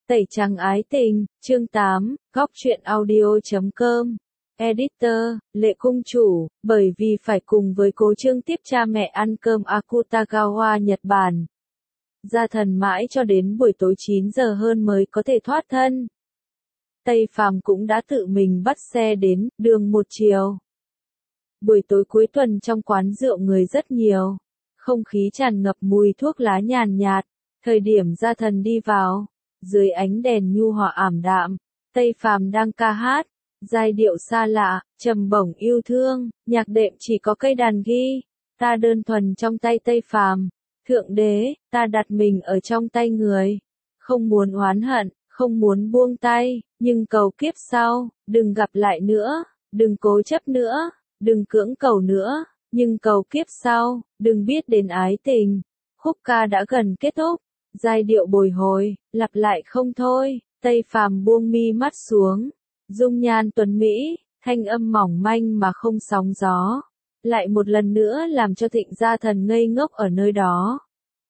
Tẩy trắng ái tình, chương 8, góc truyện audio.com. Editor, Lệ Cung Chủ, bởi vì phải cùng với Cố Chương tiếp cha mẹ ăn cơm Akutagawa Nhật Bản. Gia Thần mãi cho đến buổi tối 9 giờ hơn mới có thể thoát thân. Tây Phàm cũng đã tự mình bắt xe đến, đường một chiều. Buổi tối cuối tuần trong quán rượu người rất nhiều. Không khí tràn ngập mùi thuốc lá nhàn nhạt. Thời điểm Gia Thần đi vào, dưới ánh đèn nhu hòa ảm đạm, Tây Phàm đang ca hát, giai điệu xa lạ, trầm bổng yêu thương, nhạc đệm chỉ có cây đàn ghi, ta đơn thuần trong tay Tây Phàm, Thượng Đế, ta đặt mình ở trong tay người, không muốn oán hận, không muốn buông tay, nhưng cầu kiếp sau, đừng gặp lại nữa, đừng cố chấp nữa, đừng cưỡng cầu nữa, nhưng cầu kiếp sau, đừng biết đến ái tình. Khúc ca đã gần kết thúc. Giai điệu bồi hồi, lặp lại không thôi, Tây Phàm buông mi mắt xuống, dung nhan tuấn mỹ, thanh âm mỏng manh mà không sóng gió, lại một lần nữa làm cho Thịnh Gia Thần ngây ngốc ở nơi đó.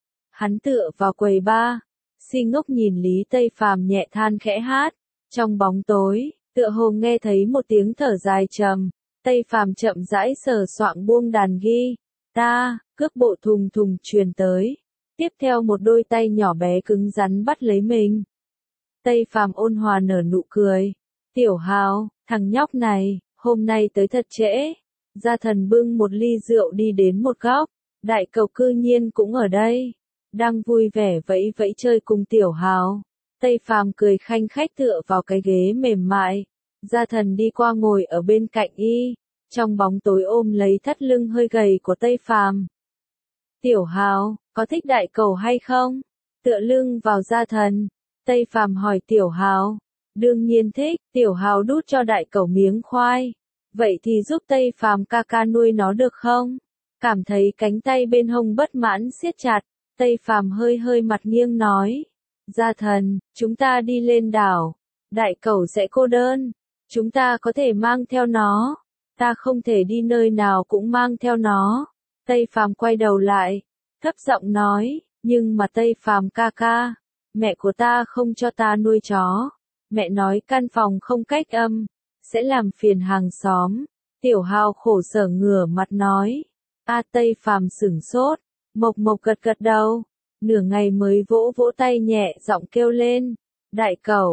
Hắn tựa vào quầy bar, si ngốc nhìn Lý Tây Phàm nhẹ than khẽ hát, trong bóng tối, tựa hồ nghe thấy một tiếng thở dài trầm, Tây Phàm chậm rãi sờ soạng buông đàn ghi, ta, cước bộ thùng thùng truyền tới. Tiếp theo một đôi tay nhỏ bé cứng rắn bắt lấy mình. Tây Phàm ôn hòa nở nụ cười. Tiểu Hào, thằng nhóc này, hôm nay tới thật trễ. Gia Thần bưng một ly rượu đi đến một góc. Đại Cầu cư nhiên cũng ở đây. Đang vui vẻ vẫy vẫy chơi cùng Tiểu Hào. Tây Phàm cười khanh khách tựa vào cái ghế mềm mại. Gia Thần đi qua ngồi ở bên cạnh y. Trong bóng tối ôm lấy thắt lưng hơi gầy của Tây Phàm. Tiểu Hào, có thích Đại Cầu hay không? Tựa lưng vào Gia Thần. Tây Phàm hỏi Tiểu Hào. Đương nhiên thích, Tiểu Hào đút cho Đại Cầu miếng khoai. Vậy thì giúp Tây Phàm ca ca nuôi nó được không? Cảm thấy cánh tay bên hông bất mãn siết chặt, Tây Phàm hơi hơi mặt nghiêng nói. Gia Thần, chúng ta đi lên đảo. Đại Cầu sẽ cô đơn. Chúng ta có thể mang theo nó. Ta không thể đi nơi nào cũng mang theo nó. Tây Phàm quay đầu lại, thấp giọng nói, nhưng mà Tây Phàm ca ca, mẹ của ta không cho ta nuôi chó. Mẹ nói căn phòng không cách âm, sẽ làm phiền hàng xóm. Tiểu Hào khổ sở ngửa mặt nói. Tây Phàm sửng sốt, mộc mộc gật gật đầu. Nửa ngày mới vỗ vỗ tay nhẹ giọng kêu lên. Đại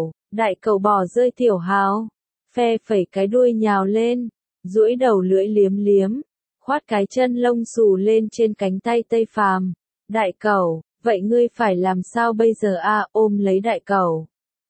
Cầu bỏ rơi Tiểu Hào. Phe phẩy cái đuôi nhào lên, duỗi đầu lưỡi liếm liếm. Khoát cái chân lông xù lên trên cánh tay Tây Phàm. Đại Cầu, vậy ngươi phải làm sao bây giờ ôm lấy Đại Cầu.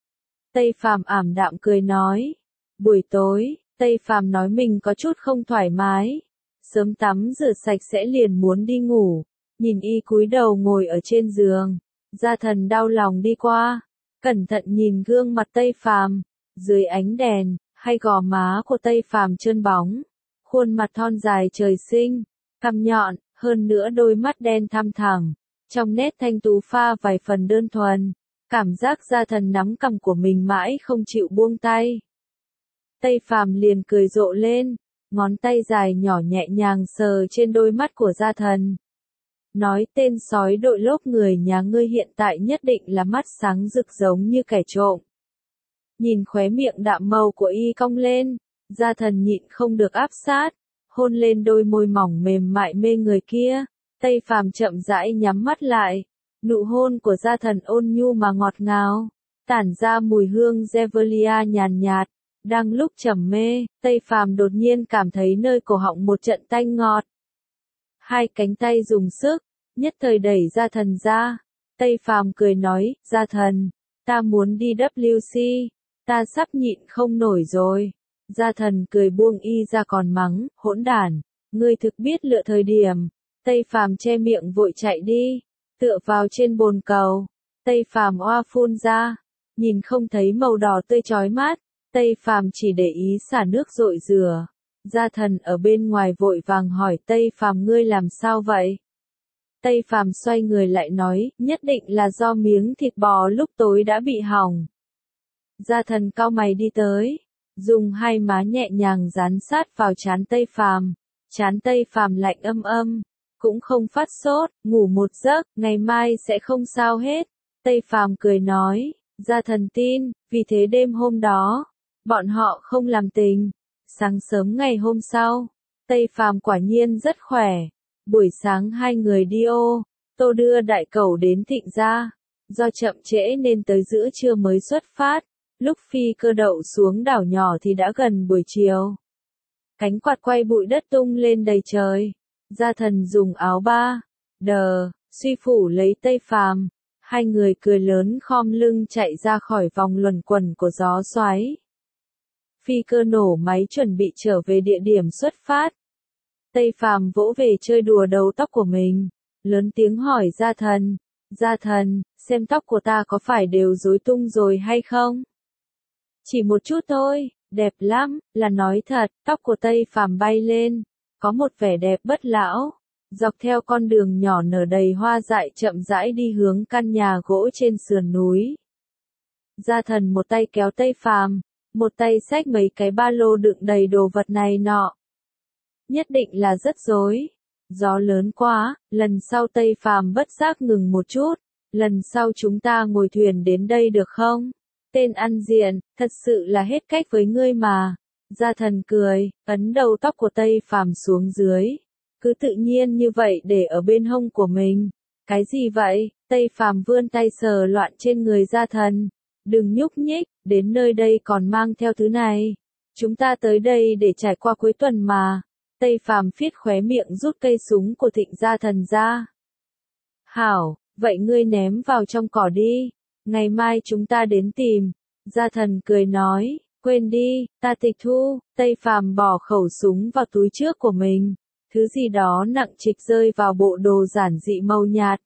Tây Phàm ảm đạm cười nói. Buổi tối, Tây Phàm nói mình có chút không thoải mái. Sớm tắm rửa sạch sẽ liền muốn đi ngủ. Nhìn y cúi đầu ngồi ở trên giường. Gia Thần đau lòng đi qua. Cẩn thận nhìn gương mặt Tây Phàm. Dưới ánh đèn, hai gò má của Tây Phàm trơn bóng. Khuôn mặt thon dài trời sinh, cằm nhọn, hơn nữa đôi mắt đen thăm thẳng. Trong nét thanh tú pha vài phần đơn thuần, cảm giác Gia Thần nắm cằm của mình mãi không chịu buông tay. Tây Phàm liền cười rộ lên, ngón tay dài nhỏ nhẹ nhàng sờ trên đôi mắt của Gia Thần. Nói tên sói đội lốt người nhà ngươi hiện tại nhất định là mắt sáng rực giống như kẻ trộm. Nhìn khóe miệng đạm màu của y cong lên. Gia Thần nhịn không được áp sát, hôn lên đôi môi mỏng mềm mại mê người kia. Tây Phàm chậm rãi nhắm mắt lại, nụ hôn của Gia Thần ôn nhu mà ngọt ngào, tản ra mùi hương Zevelia nhàn nhạt. Đang lúc trầm mê, Tây Phàm đột nhiên cảm thấy nơi cổ họng một trận tanh ngọt. Hai cánh tay dùng sức, nhất thời đẩy Gia Thần ra. Tây Phàm cười nói, Gia Thần, ta muốn đi WC, ta sắp nhịn không nổi rồi. Gia Thần cười buông y ra còn mắng, hỗn đản, ngươi thực biết lựa thời điểm. Tây Phàm che miệng vội chạy đi, tựa vào trên bồn cầu. Tây Phàm oa phun ra, nhìn không thấy màu đỏ tươi chói mắt. Tây Phàm chỉ để ý xả nước rội rửa. Gia Thần ở bên ngoài vội vàng hỏi Tây Phàm ngươi làm sao vậy? Tây Phàm xoay người lại nói, nhất định là do miếng thịt bò lúc tối đã bị hỏng. Gia Thần cau mày đi tới, dùng hai má nhẹ nhàng dán sát vào trán Tây Phàm. Trán Tây Phàm lạnh âm, cũng không phát sốt, ngủ một giấc, ngày mai sẽ không sao hết. Tây Phàm cười nói, Gia Thần tin, vì thế đêm hôm đó, bọn họ không làm tình. Sáng sớm ngày hôm sau, Tây Phàm quả nhiên rất khỏe. Buổi sáng hai người đi ô tô đưa đại cẩu đến Thịnh gia. Do chậm trễ nên tới giữa trưa mới xuất phát. Lúc phi cơ đậu xuống đảo nhỏ thì đã gần buổi chiều. Cánh quạt quay bụi đất tung lên đầy trời. Gia Thần dùng áo ba đờ suy phủ lấy Tây Phàm. Hai người cười lớn khom lưng chạy ra khỏi vòng luẩn quẩn của gió xoáy. Phi cơ nổ máy chuẩn bị trở về địa điểm xuất phát. Tây Phàm vỗ về chơi đùa đầu tóc của mình, lớn tiếng hỏi Gia Thần, xem tóc của ta có phải đều rối tung rồi hay không? Chỉ một chút thôi, đẹp lắm, là nói thật. Tóc của Tây Phàm bay lên, có một vẻ đẹp bất lão. Dọc theo con đường nhỏ nở đầy hoa dại chậm rãi đi hướng căn nhà gỗ trên sườn núi. Gia Thần một tay kéo Tây Phàm, một tay xách mấy cái ba lô đựng đầy đồ vật này nọ. Nhất định là rất rối. Gió lớn quá, lần sau Tây Phàm bất giác ngừng một chút. Lần sau chúng ta ngồi thuyền đến đây được không? Tên ăn diện, thật sự là hết cách với ngươi mà. Gia Thần cười, ấn đầu tóc của Tây Phàm xuống dưới. Cứ tự nhiên như vậy để ở bên hông của mình. Cái gì vậy? Tây Phàm vươn tay sờ loạn trên người Gia Thần. Đừng nhúc nhích, đến nơi đây còn mang theo thứ này. Chúng ta tới đây để trải qua cuối tuần mà. Tây Phàm phiết khóe miệng rút cây súng của Thịnh Gia Thần ra. Hảo, vậy ngươi ném vào trong cỏ đi. Ngày mai chúng ta đến tìm. Gia Thần cười nói, quên đi, ta tịch thu. Tây Phàm bỏ khẩu súng vào túi trước của mình. Thứ gì đó nặng trịch rơi vào bộ đồ giản dị màu nhạt.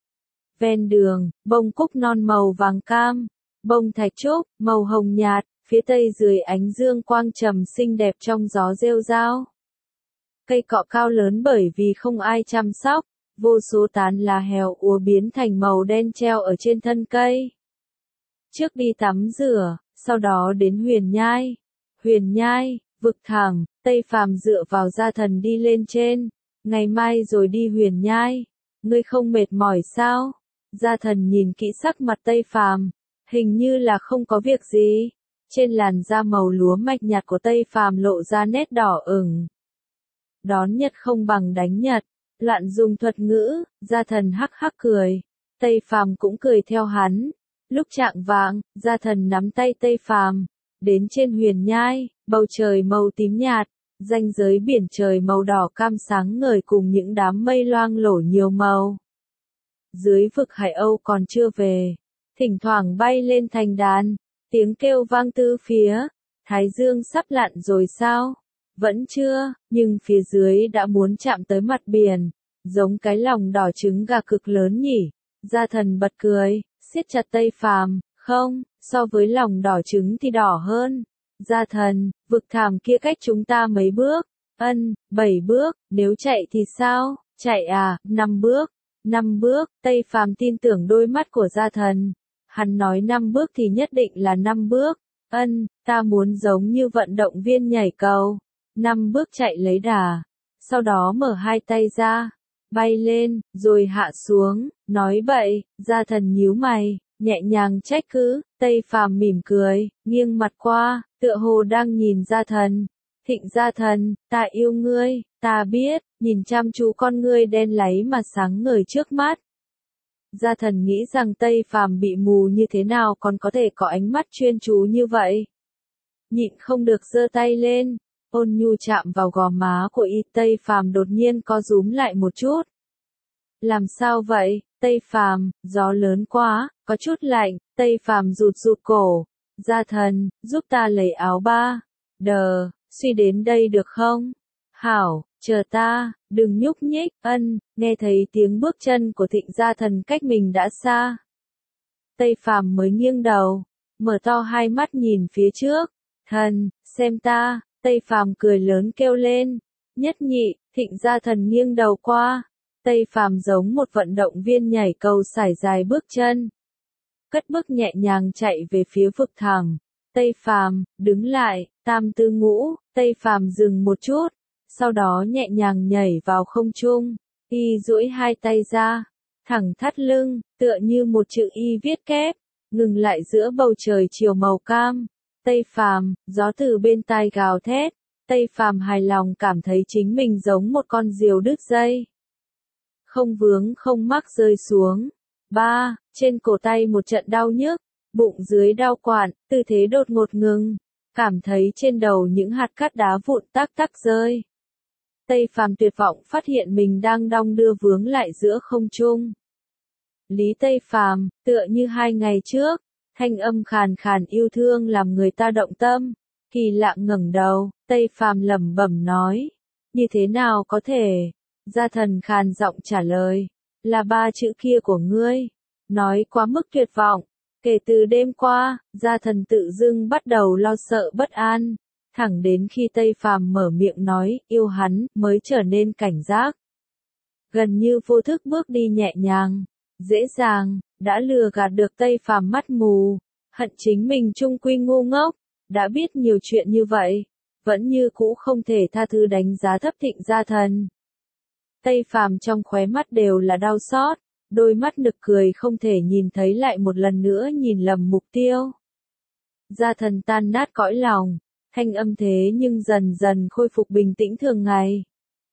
Ven đường, bông cúc non màu vàng cam, bông thạch trúc, màu hồng nhạt, phía tây dưới ánh dương quang trầm xinh đẹp trong gió rêu rao. Cây cọ cao lớn bởi vì không ai chăm sóc, vô số tán lá héo úa biến thành màu đen treo ở trên thân cây. Trước đi tắm rửa, sau đó đến Huyền Nhai. Huyền Nhai, vực thẳng, Tây Phàm dựa vào Gia Thần đi lên trên. Ngày mai rồi đi Huyền Nhai. Ngươi không mệt mỏi sao? Gia Thần nhìn kỹ sắc mặt Tây Phàm, hình như là không có việc gì. Trên làn da màu lúa mạch nhạt của Tây Phàm lộ ra nét đỏ ửng. Đón Nhật không bằng đánh Nhật, loạn dùng thuật ngữ. Gia Thần hắc hắc cười. Tây Phàm cũng cười theo hắn. Lúc chạng vạng, Gia Thần nắm tay Tây Phàm, đến trên Huyền Nhai, bầu trời màu tím nhạt, ranh giới biển trời màu đỏ cam sáng ngời cùng những đám mây loang lổ nhiều màu. Dưới vực Hải Âu còn chưa về, thỉnh thoảng bay lên thành đàn, tiếng kêu vang tứ phía. Thái dương sắp lặn rồi sao? Vẫn chưa, nhưng phía dưới đã muốn chạm tới mặt biển, giống cái lòng đỏ trứng gà cực lớn nhỉ. Gia Thần bật cười, siết chặt Tây Phàm, không, so với lòng đỏ trứng thì đỏ hơn. Gia Thần, vực thẳm kia cách chúng ta mấy bước? 7 bước, nếu chạy thì sao? Chạy à, 5 bước. 5 bước, Tây Phàm tin tưởng đôi mắt của Gia Thần. Hắn nói 5 bước thì nhất định là 5 bước. Ta muốn giống như vận động viên nhảy cầu. 5 bước chạy lấy đà. Sau đó mở hai tay ra, bay lên, rồi hạ xuống. Nói bậy, Gia Thần nhíu mày, nhẹ nhàng trách cứ. Tây Phàm mỉm cười, nghiêng mặt qua, tựa hồ đang nhìn Gia Thần. Thịnh Gia Thần, ta yêu ngươi, ta biết, nhìn chăm chú con ngươi đen láy mà sáng ngời trước mắt. Gia Thần nghĩ rằng Tây Phàm bị mù như thế nào còn có thể có ánh mắt chuyên chú như vậy. Nhịn không được giơ tay lên, ôn nhu chạm vào gò má của y. Tây Phàm đột nhiên co rúm lại một chút. Làm sao vậy, Tây Phàm? Gió lớn quá, có chút lạnh. Tây Phàm rụt rụt cổ. Gia Thần, giúp ta lấy áo ba đờ suy đến đây được không? Hảo, chờ ta, đừng nhúc nhích. Nghe thấy tiếng bước chân của Thịnh Gia Thần cách mình đã xa. Tây Phàm mới nghiêng đầu, mở to hai mắt nhìn phía trước. Thần, xem ta. Tây Phàm cười lớn kêu lên. Nhất nhị. Thịnh Gia Thần nghiêng đầu qua. Tây Phàm giống một vận động viên nhảy cầu sải dài bước chân. Cất bước nhẹ nhàng chạy về phía vực thẳm. Tây Phàm, đứng lại, tam tư ngũ. Tây Phàm dừng một chút, sau đó nhẹ nhàng nhảy vào không trung. Y duỗi hai tay ra, thẳng thắt lưng, tựa như một chữ Y viết kép. ngừng lại giữa bầu trời chiều màu cam. Tây Phàm, gió từ bên tai gào thét. Tây Phàm hài lòng cảm thấy chính mình giống một con diều đứt dây. Không vướng không mắc rơi xuống. Trên cổ tay một trận đau nhức, bụng dưới đau quặn, tư thế đột ngột ngừng. Cảm thấy trên đầu những hạt cát đá vụn tắc tắc rơi. Tây Phàm tuyệt vọng phát hiện mình đang đong đưa vướng lại giữa không trung. Lý Tây Phàm, tựa như 2 ngày trước, thanh âm khàn khàn yêu thương làm người ta động tâm. Kỳ lạ ngẩng đầu, Tây Phàm lẩm bẩm nói, như thế nào có thể? Gia Thần khàn giọng trả lời, là 3 chữ kia của ngươi. Nói quá mức tuyệt vọng. Kể từ đêm qua, Gia Thần tự dưng bắt đầu lo sợ bất an. Thẳng đến khi Tây Phàm mở miệng nói yêu hắn mới trở nên cảnh giác. Gần như vô thức bước đi nhẹ nhàng, dễ dàng, đã lừa gạt được Tây Phàm mắt mù. Hận chính mình trung quy ngu ngốc, đã biết nhiều chuyện như vậy, vẫn như cũ không thể tha thứ đánh giá thấp Thịnh Gia Thần. Tây Phàm trong khóe mắt đều là đau xót, đôi mắt nực cười không thể nhìn thấy lại một lần nữa nhìn lầm mục tiêu. Gia Thần tan nát cõi lòng, thanh âm thế nhưng dần dần khôi phục bình tĩnh thường ngày.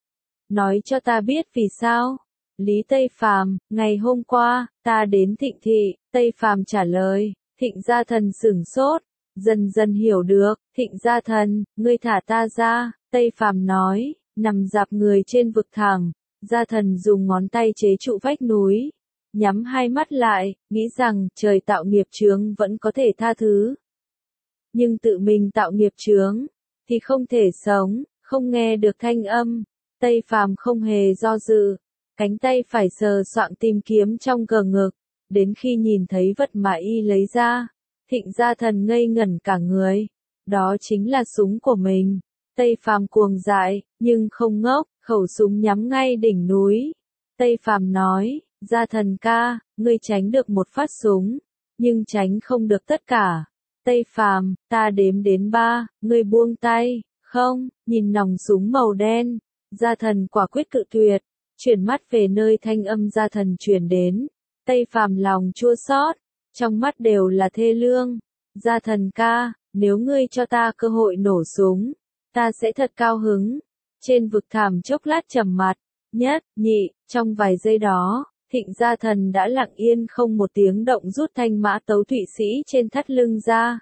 Nói cho ta biết vì sao? Lý Tây Phàm, ngày hôm qua, ta đến Thịnh thị. Tây Phàm trả lời. Thịnh Gia Thần sửng sốt, dần dần hiểu được. Thịnh Gia Thần, ngươi thả ta ra. Tây Phàm nói, nằm dạp người trên vực thẳm. Gia Thần dùng ngón tay chế trụ vách núi, nhắm hai mắt lại, nghĩ rằng trời tạo nghiệp chướng vẫn có thể tha thứ. Nhưng tự mình tạo nghiệp chướng, thì không thể sống, không nghe được thanh âm. Tây Phàm không hề do dự, cánh tay phải sờ soạng tìm kiếm trong cờ ngực, đến khi nhìn thấy vật mà y lấy ra, Thịnh Gia Thần ngây ngẩn cả người. Đó chính là súng của mình. Tây Phàm cuồng dại, nhưng không ngốc, khẩu súng nhắm ngay đỉnh núi. Tây Phàm nói, Gia Thần ca, ngươi tránh được một phát súng, nhưng tránh không được tất cả. Tây Phàm, ta đếm đến 3, ngươi buông tay. Không, nhìn nòng súng màu đen. Gia Thần quả quyết cự tuyệt, chuyển mắt về nơi thanh âm Gia Thần truyền đến. Tây Phàm lòng chua xót, trong mắt đều là thê lương. Gia Thần ca, nếu ngươi cho ta cơ hội nổ súng, ta sẽ thật cao hứng. Trên vực thẳm chốc lát trầm mặt, nhất, nhị, trong vài giây đó, Thịnh Gia Thần đã lặng yên không một tiếng động rút thanh mã tấu thụy sĩ trên thắt lưng ra.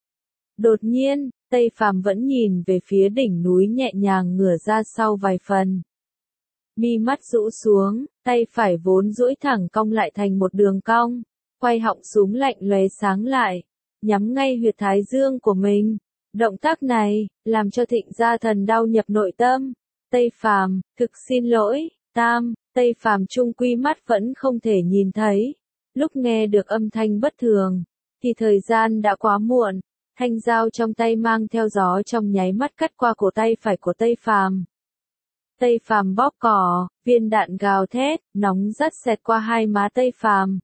Đột nhiên, Tây Phàm vẫn nhìn về phía đỉnh núi nhẹ nhàng ngửa ra sau vài phần. Mi mắt rũ xuống, tay phải vốn duỗi thẳng cong lại thành một đường cong, quay họng súng lạnh lóe sáng lại, nhắm ngay huyệt thái dương của mình. Động tác này, làm cho Thịnh Gia Thần đau nhập nội tâm. Tây Phàm, thực xin lỗi, Tây Phàm trung quy mắt vẫn không thể nhìn thấy. Lúc nghe được âm thanh bất thường, thì thời gian đã quá muộn. Thanh dao trong tay mang theo gió trong nháy mắt cắt qua cổ tay phải của Tây Phàm. Tây Phàm bóp cỏ, viên đạn gào thét, nóng rát xẹt qua hai má Tây Phàm.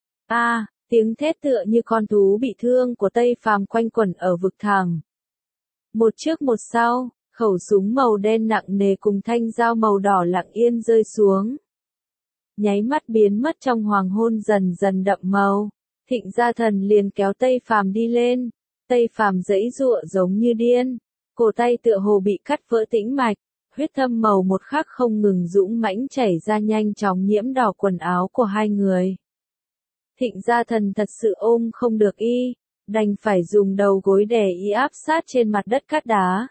Tiếng thét tựa như con thú bị thương của Tây Phàm quanh quẩn ở vực thẳm. Một trước một sau, khẩu súng màu đen nặng nề cùng thanh dao màu đỏ lặng yên rơi xuống. Nháy mắt biến mất trong hoàng hôn dần dần đậm màu. Thịnh Gia Thần liền kéo Tây Phàm đi lên. Tây Phàm giãy giụa giống như điên, cổ tay tựa hồ bị cắt vỡ tĩnh mạch, huyết thâm màu một khắc không ngừng dũng mãnh chảy ra nhanh chóng nhiễm đỏ quần áo của hai người. Thịnh Gia Thần thật sự ôm không được y, đành phải dùng đầu gối đè y áp sát trên mặt đất cát đá.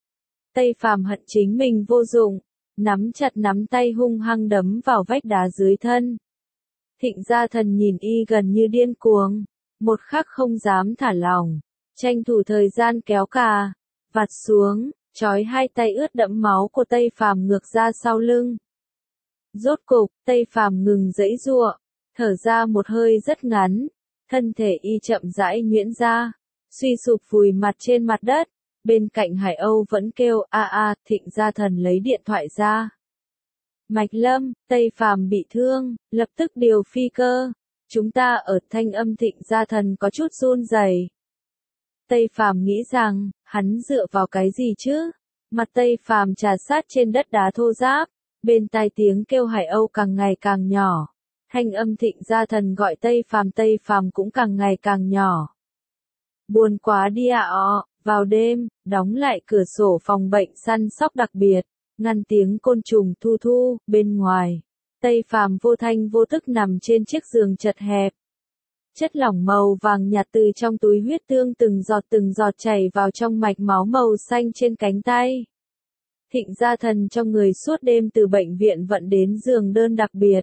Tây Phàm hận chính mình vô dụng, nắm chặt nắm tay hung hăng đấm vào vách đá dưới thân. Thịnh Gia Thần nhìn y gần như điên cuồng, một khắc không dám thả lỏng, tranh thủ thời gian kéo cà vạt xuống, trói hai tay ướt đẫm máu của Tây Phàm ngược ra sau lưng. Rốt cục, Tây Phàm ngừng giãy giụa, thở ra một hơi rất ngắn, thân thể y chậm rãi nhuyễn ra, suy sụp vùi mặt trên mặt đất. Bên cạnh Hải Âu vẫn kêu Thịnh Gia Thần lấy điện thoại ra. Mạch Lâm, Tây Phàm bị thương, lập tức điều phi cơ. Chúng ta ở. Thanh âm Thịnh Gia Thần có chút run rẩy. Tây Phàm nghĩ rằng, hắn dựa vào cái gì chứ? Mặt Tây Phàm trà sát trên đất đá thô ráp, bên tai tiếng kêu Hải Âu càng ngày càng nhỏ. Thanh âm Thịnh Gia Thần gọi Tây Phàm cũng càng ngày càng nhỏ. Buồn quá đi ạ vào đêm, đóng lại cửa sổ phòng bệnh săn sóc đặc biệt, ngăn tiếng côn trùng thu thu, bên ngoài. Tây Phàm vô thanh vô tức nằm trên chiếc giường chật hẹp. Chất lỏng màu vàng nhạt từ trong túi huyết tương từng giọt chảy vào trong mạch máu màu xanh trên cánh tay. Thịnh Gia Thần trong người suốt đêm từ bệnh viện vận đến giường đơn đặc biệt.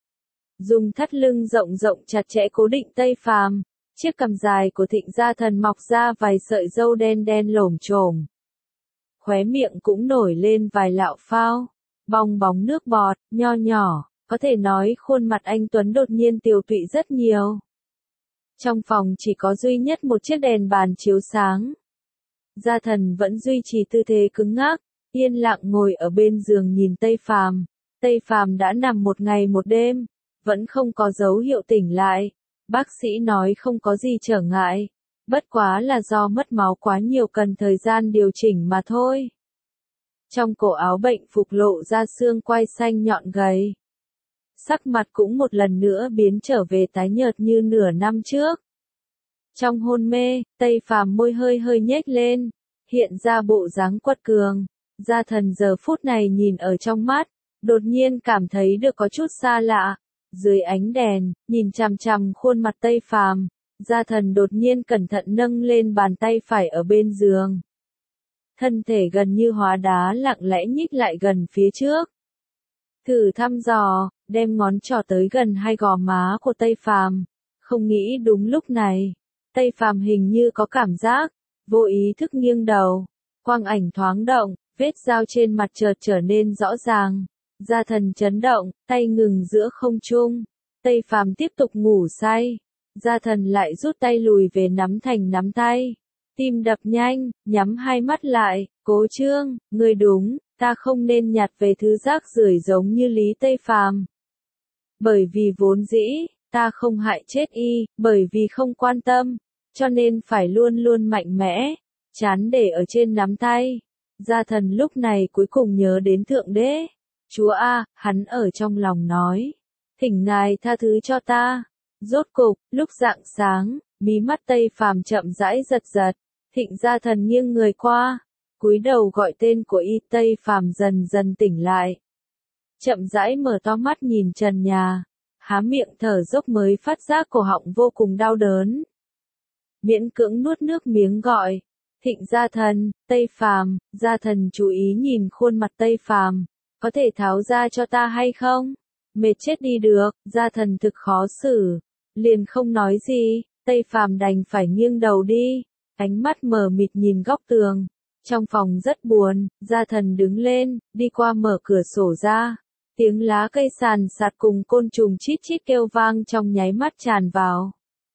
Dùng thắt lưng rộng chặt chẽ cố định Tây Phàm, chiếc cằm dài của Thịnh Gia Thần mọc ra vài sợi râu đen lổm chổm. Khóe miệng cũng nổi lên vài lạo phao, bong bóng nước bọt, nho nhỏ, có thể nói khuôn mặt anh Tuấn đột nhiên tiều tụy rất nhiều. Trong phòng chỉ có duy nhất một chiếc đèn bàn chiếu sáng. Gia Thần vẫn duy trì tư thế cứng ngắc, yên lặng ngồi ở bên giường nhìn Tây Phàm. Tây Phàm đã nằm một ngày một đêm, vẫn không có dấu hiệu tỉnh lại. Bác sĩ nói không có gì trở ngại, bất quá là do mất máu quá nhiều cần thời gian điều chỉnh mà thôi. Trong cổ áo bệnh phục lộ ra xương quai xanh nhọn gầy. Sắc mặt cũng một lần nữa biến trở về tái nhợt như nửa năm trước. Trong hôn mê, Tây Phàm môi hơi nhếch lên, hiện ra bộ dáng quật cường. Gia Thần giờ phút này nhìn ở trong mắt, đột nhiên cảm thấy được có chút xa lạ. Dưới ánh đèn, nhìn chằm chằm khuôn mặt Tây Phàm, Gia Thần đột nhiên cẩn thận nâng lên bàn tay phải ở bên giường. Thân thể gần như hóa đá lặng lẽ nhích lại gần phía trước. Thử thăm dò, đem ngón trỏ tới gần hai gò má của Tây Phàm. Không nghĩ đúng lúc này, Tây Phàm hình như có cảm giác, vô ý thức nghiêng đầu. Quang ảnh thoáng động, vết dao trên mặt chợt trở nên rõ ràng. Gia Thần chấn động, tay ngừng giữa không trung. Tây Phàm tiếp tục ngủ say. Gia Thần lại rút tay lùi về nắm thành nắm tay. Tim đập nhanh, nhắm hai mắt lại, Cố Trương, ngươi đúng, ta không nên nhặt về thứ rác rưởi giống như Lý Tây Phàm. Bởi vì vốn dĩ, ta không hại chết y, bởi vì không quan tâm, cho nên phải luôn luôn mạnh mẽ, chán để ở trên nắm tay. Gia Thần lúc này cuối cùng nhớ đến Thượng Đế. Chúa A, hắn ở trong lòng nói. Thỉnh ngài tha thứ cho ta. Rốt cục, lúc rạng sáng, mí mắt Tây Phàm chậm rãi giật. Thịnh Gia Thần nghiêng người qua, cúi đầu gọi tên của y. Tây Phàm dần tỉnh lại. Chậm rãi mở to mắt nhìn trần nhà, há miệng thở dốc mới phát giác cổ họng vô cùng đau đớn. Miễn cưỡng nuốt nước miếng gọi. Thịnh Gia Thần, Tây Phàm. Gia Thần chú ý nhìn khuôn mặt Tây Phàm. Có thể tháo ra cho ta hay không? Mệt chết đi được, Gia Thần thực khó xử. Liền không nói gì, Tây Phàm đành phải nghiêng đầu đi. Ánh mắt mờ mịt nhìn góc tường. Trong phòng rất buồn, Gia Thần đứng lên, đi qua mở cửa sổ ra. Tiếng lá cây sàn sạt cùng côn trùng chít kêu vang trong nháy mắt tràn vào.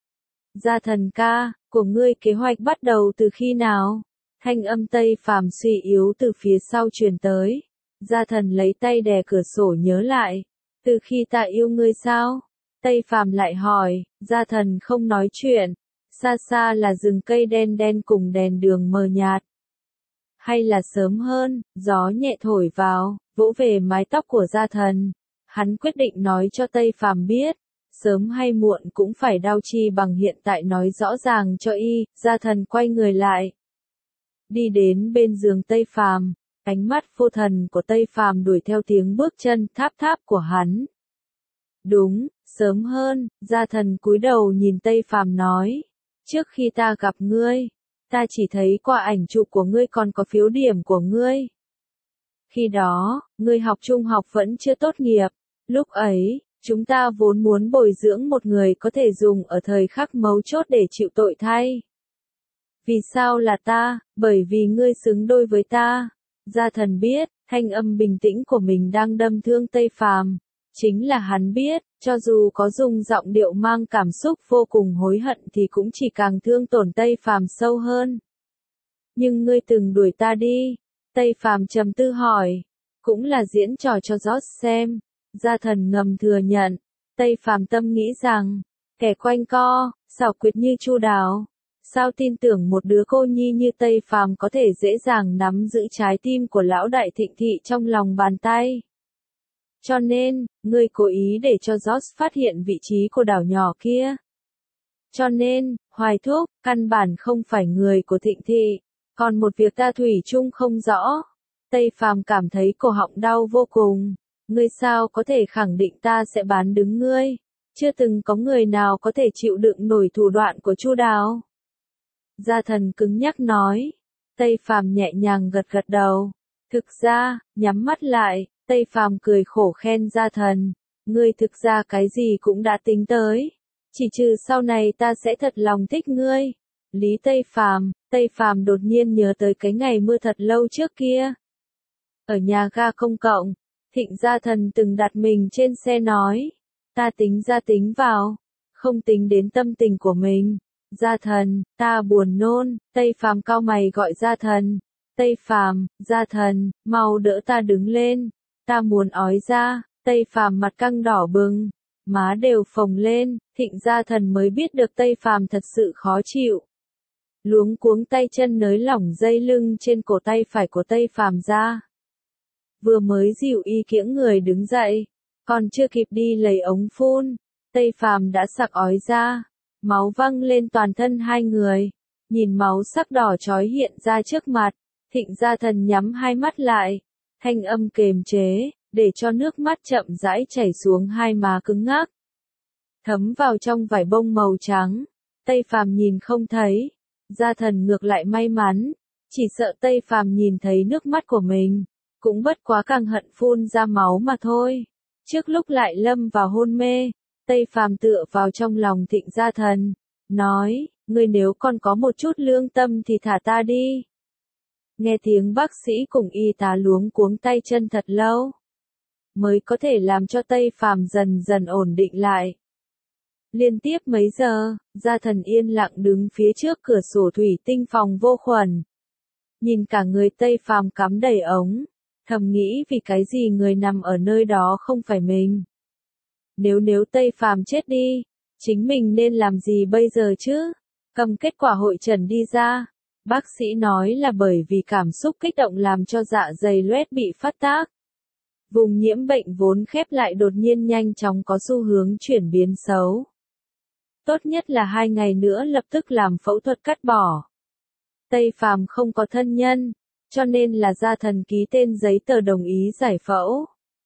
Gia Thần ca, của ngươi kế hoạch bắt đầu từ khi nào? Thanh âm Tây Phàm suy yếu từ phía sau truyền tới. Gia Thần lấy tay đè cửa sổ nhớ lại. Từ khi ta yêu ngươi sao? Tây Phàm lại hỏi. Gia Thần không nói chuyện. Xa xa là rừng cây đen cùng đèn đường mờ nhạt. Hay là sớm hơn, gió nhẹ thổi vào, vỗ về mái tóc của Gia Thần. Hắn quyết định nói cho Tây Phàm biết. Sớm hay muộn cũng phải đau chi bằng hiện tại nói rõ ràng cho y. Gia Thần quay người lại. Đi đến bên giường Tây Phàm. Ánh mắt vô thần của Tây Phàm đuổi theo tiếng bước chân tháp của hắn. Đúng, sớm hơn, Gia Thần cúi đầu nhìn Tây Phàm nói. Trước khi ta gặp ngươi, ta chỉ thấy qua ảnh chụp của ngươi còn có phiếu điểm của ngươi. Khi đó, ngươi học trung học vẫn chưa tốt nghiệp. Lúc ấy, chúng ta vốn muốn bồi dưỡng một người có thể dùng ở thời khắc mấu chốt để chịu tội thay. Vì sao là ta? Bởi vì ngươi xứng đôi với ta. Gia Thần biết, thanh âm bình tĩnh của mình đang đâm thương Tây Phàm. Chính là hắn biết, cho dù có dùng giọng điệu mang cảm xúc vô cùng hối hận thì cũng chỉ càng thương tổn Tây Phàm sâu hơn. Nhưng ngươi từng đuổi ta đi. Tây Phàm trầm tư hỏi. Cũng là diễn trò cho George xem. Gia Thần ngầm thừa nhận. Tây Phàm tâm nghĩ rằng, kẻ quanh co, xảo quyệt như Chu Đào. Sao tin tưởng một đứa cô nhi như Tây Phàm có thể dễ dàng nắm giữ trái tim của lão đại Thịnh thị trong lòng bàn tay. Cho nên, ngươi cố ý để cho George phát hiện vị trí của đảo nhỏ kia. Cho nên, Hoài Thúc, căn bản không phải người của Thịnh Thị. Còn một việc ta thủy chung không rõ. Tây Phàm cảm thấy cổ họng đau vô cùng. Ngươi sao có thể khẳng định ta sẽ bán đứng ngươi? Chưa từng có người nào có thể chịu đựng nổi thủ đoạn của Chu Đào. Gia Thần cứng nhắc nói. Tây Phàm nhẹ nhàng gật gật đầu. Thực ra, nhắm mắt lại, Tây Phàm cười khổ khen Gia Thần. Ngươi thực ra cái gì cũng đã tính tới. Chỉ trừ sau này ta sẽ thật lòng thích ngươi. Lý Tây Phàm đột nhiên nhớ tới cái ngày mưa thật lâu trước kia. Ở nhà ga công cộng, Thịnh Gia Thần từng đặt mình trên xe nói. Ta tính ra tính vào, không tính đến tâm tình của mình. Gia Thần, ta buồn nôn. Tây Phàm cau mày gọi Gia Thần. Tây Phàm, Gia Thần, mau đỡ ta đứng lên. Ta muốn ói ra. Tây Phàm mặt căng đỏ bừng, má đều phồng lên. Thịnh Gia Thần mới biết được Tây Phàm thật sự khó chịu. Luống cuống tay chân nới lỏng dây lưng trên cổ tay phải của Tây Phàm ra. Vừa mới dịu y kiễng người đứng dậy, còn chưa kịp đi lấy ống phun, Tây Phàm đã sặc ói ra, máu văng lên toàn thân hai người. Nhìn máu sắc đỏ chói hiện ra trước mặt, Thịnh Gia Thần nhắm hai mắt lại, thanh âm kềm chế, để cho nước mắt chậm rãi chảy xuống hai má cứng ngắc, thấm vào trong vải bông màu trắng. Tây Phàm nhìn không thấy. Gia Thần ngược lại may mắn, chỉ sợ Tây Phàm nhìn thấy nước mắt của mình, cũng bất quá càng hận phun ra máu mà thôi. Trước lúc lại lâm vào hôn mê, Tây Phàm tựa vào trong lòng Thịnh Gia Thần, nói, ngươi nếu còn có một chút lương tâm thì thả ta đi. Nghe tiếng bác sĩ cùng y tá luống cuống tay chân thật lâu, mới có thể làm cho Tây Phàm dần dần ổn định lại. Liên tiếp mấy giờ, Gia Thần yên lặng đứng phía trước cửa sổ thủy tinh phòng vô khuẩn. Nhìn cả người Tây Phàm cắm đầy ống, thầm nghĩ vì cái gì người nằm ở nơi đó không phải mình. Nếu Tây Phàm chết đi, chính mình nên làm gì bây giờ chứ? Cầm kết quả hội trần đi ra, bác sĩ nói là bởi vì cảm xúc kích động làm cho dạ dày loét bị phát tác. Vùng nhiễm bệnh vốn khép lại đột nhiên nhanh chóng có xu hướng chuyển biến xấu. Tốt nhất là 2 ngày nữa lập tức làm phẫu thuật cắt bỏ. Tây Phàm không có thân nhân, cho nên là Gia Thần ký tên giấy tờ đồng ý giải phẫu.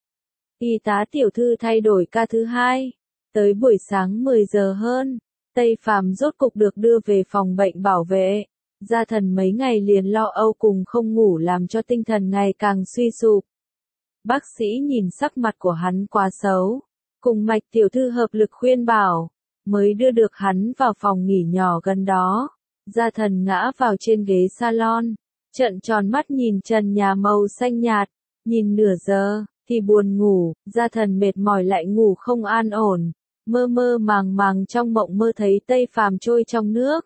Y tá tiểu thư thay đổi ca thứ 2. Tới buổi sáng 10 giờ hơn, Tây Phàm rốt cục được đưa về phòng bệnh bảo vệ. Gia Thần mấy ngày liền lo âu cùng không ngủ làm cho tinh thần ngày càng suy sụp. Bác sĩ nhìn sắc mặt của hắn quá xấu, cùng Mạch tiểu thư hợp lực khuyên bảo, mới đưa được hắn vào phòng nghỉ nhỏ gần đó. Gia Thần ngã vào trên ghế salon, trợn tròn mắt nhìn trần nhà màu xanh nhạt, nhìn nửa giờ, thì buồn ngủ. Gia Thần mệt mỏi lại ngủ không an ổn, mơ mơ màng màng trong mộng mơ thấy Tây Phàm trôi trong nước.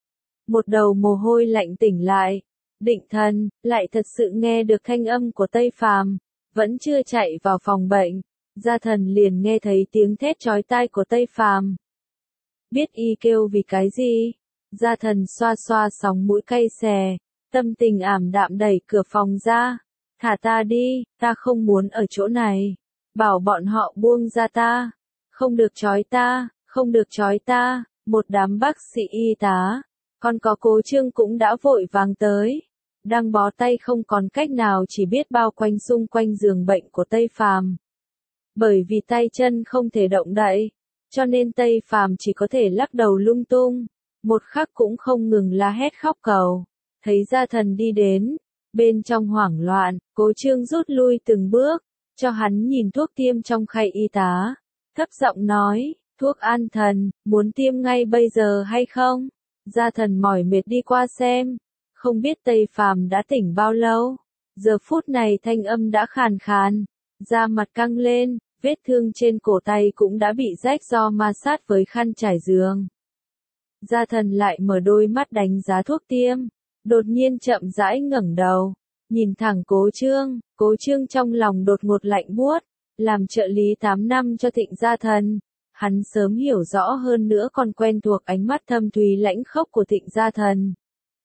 Một đầu mồ hôi lạnh tỉnh lại, định thần, lại thật sự nghe được thanh âm của Tây Phàm, vẫn chưa chạy vào phòng bệnh. Gia Thần liền nghe thấy tiếng thét chói tai của Tây Phàm. Biết y kêu vì cái gì? Gia Thần xoa xoa sóng mũi cay xè, tâm tình ảm đạm đẩy cửa phòng ra. Thả ta đi, ta không muốn ở chỗ này. Bảo bọn họ buông ra ta. Không được trói ta, không được trói ta. Một đám bác sĩ y tá, còn có Cố Trương cũng đã vội vàng tới. Đang bó tay không còn cách nào chỉ biết bao quanh xung quanh giường bệnh của Tây Phàm. Bởi vì tay chân không thể động đậy, cho nên Tây Phàm chỉ có thể lắc đầu lung tung, một khắc cũng không ngừng la hét khóc cầu. Thấy Gia Thần đi đến, bên trong hoảng loạn, Cố Trương rút lui từng bước, cho hắn nhìn thuốc tiêm trong khay y tá, thấp giọng nói, thuốc an thần, muốn tiêm ngay bây giờ hay không? Gia Thần mỏi mệt đi qua xem, không biết Tây Phàm đã tỉnh bao lâu, giờ phút này thanh âm đã khàn khàn, da mặt căng lên, vết thương trên cổ tay cũng đã bị rách do ma sát với khăn trải giường. Gia Thần lại mở đôi mắt đánh giá thuốc tiêm, đột nhiên chậm rãi ngẩng đầu, nhìn thẳng Cố Trương trong lòng đột ngột lạnh buốt, làm trợ lý 8 năm cho Thịnh Gia Thần, hắn sớm hiểu rõ hơn nữa còn quen thuộc ánh mắt thâm thúy lãnh khốc của Thịnh Gia Thần.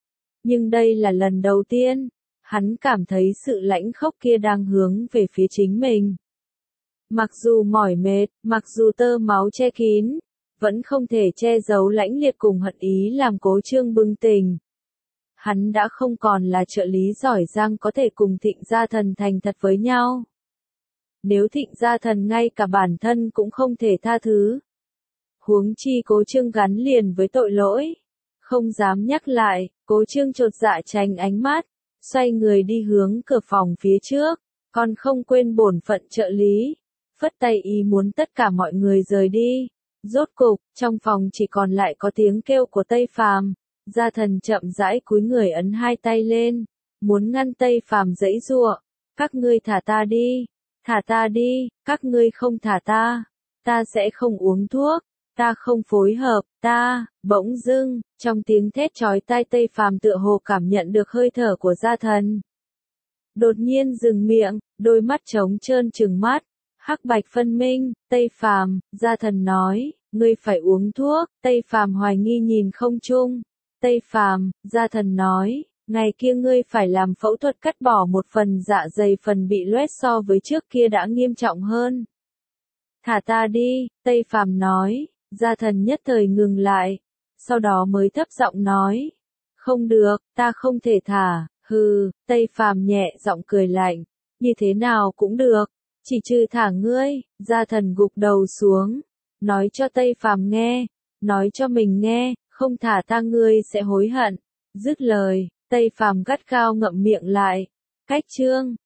Nhưng đây là lần đầu tiên, hắn cảm thấy sự lãnh khốc kia đang hướng về phía chính mình. Mặc dù mỏi mệt, mặc dù tơ máu che kín, vẫn không thể che giấu lãnh liệt cùng hận ý làm Cố Trương bừng tỉnh. Hắn đã không còn là trợ lý giỏi giang có thể cùng Thịnh Gia Thần thành thật với nhau. Nếu Thịnh Gia Thần ngay cả bản thân cũng không thể tha thứ, huống chi Cố Trương gắn liền với tội lỗi. Không dám nhắc lại, Cố Trương chột dạ tránh ánh mắt, xoay người đi hướng cửa phòng phía trước, còn không quên bổn phận trợ lý, phất tay ý muốn tất cả mọi người rời đi. Rốt cục, trong phòng chỉ còn lại có tiếng kêu của Tây Phàm. Gia Thần chậm rãi cúi người ấn hai tay lên, muốn ngăn Tây Phàm giãy giụa. Các ngươi thả ta đi, các ngươi không thả ta sẽ không uống thuốc, ta không phối hợp, bỗng dưng, trong tiếng thét chói tai Tây Phàm tựa hồ cảm nhận được hơi thở của Gia Thần. Đột nhiên dừng miệng, đôi mắt trống trơn trừng mắt, hắc bạch phân minh. Tây Phàm, Gia Thần nói, ngươi phải uống thuốc. Tây Phàm hoài nghi nhìn không trung. Tây Phàm, Gia Thần nói, ngày kia ngươi phải làm phẫu thuật cắt bỏ một phần dạ dày, phần bị loét so với trước kia đã nghiêm trọng hơn. Thả ta đi, Tây Phàm nói. Gia Thần nhất thời ngừng lại, sau đó mới thấp giọng nói, không được, ta không thể thả. Hừ, Tây Phàm nhẹ giọng cười lạnh, như thế nào cũng được, chỉ trừ thả ngươi. Gia Thần gục đầu xuống, nói cho Tây Phàm nghe, nói cho mình nghe, không thả ta ngươi sẽ hối hận. Dứt lời, Tây Phàm gắt gao ngậm miệng lại. Cách chương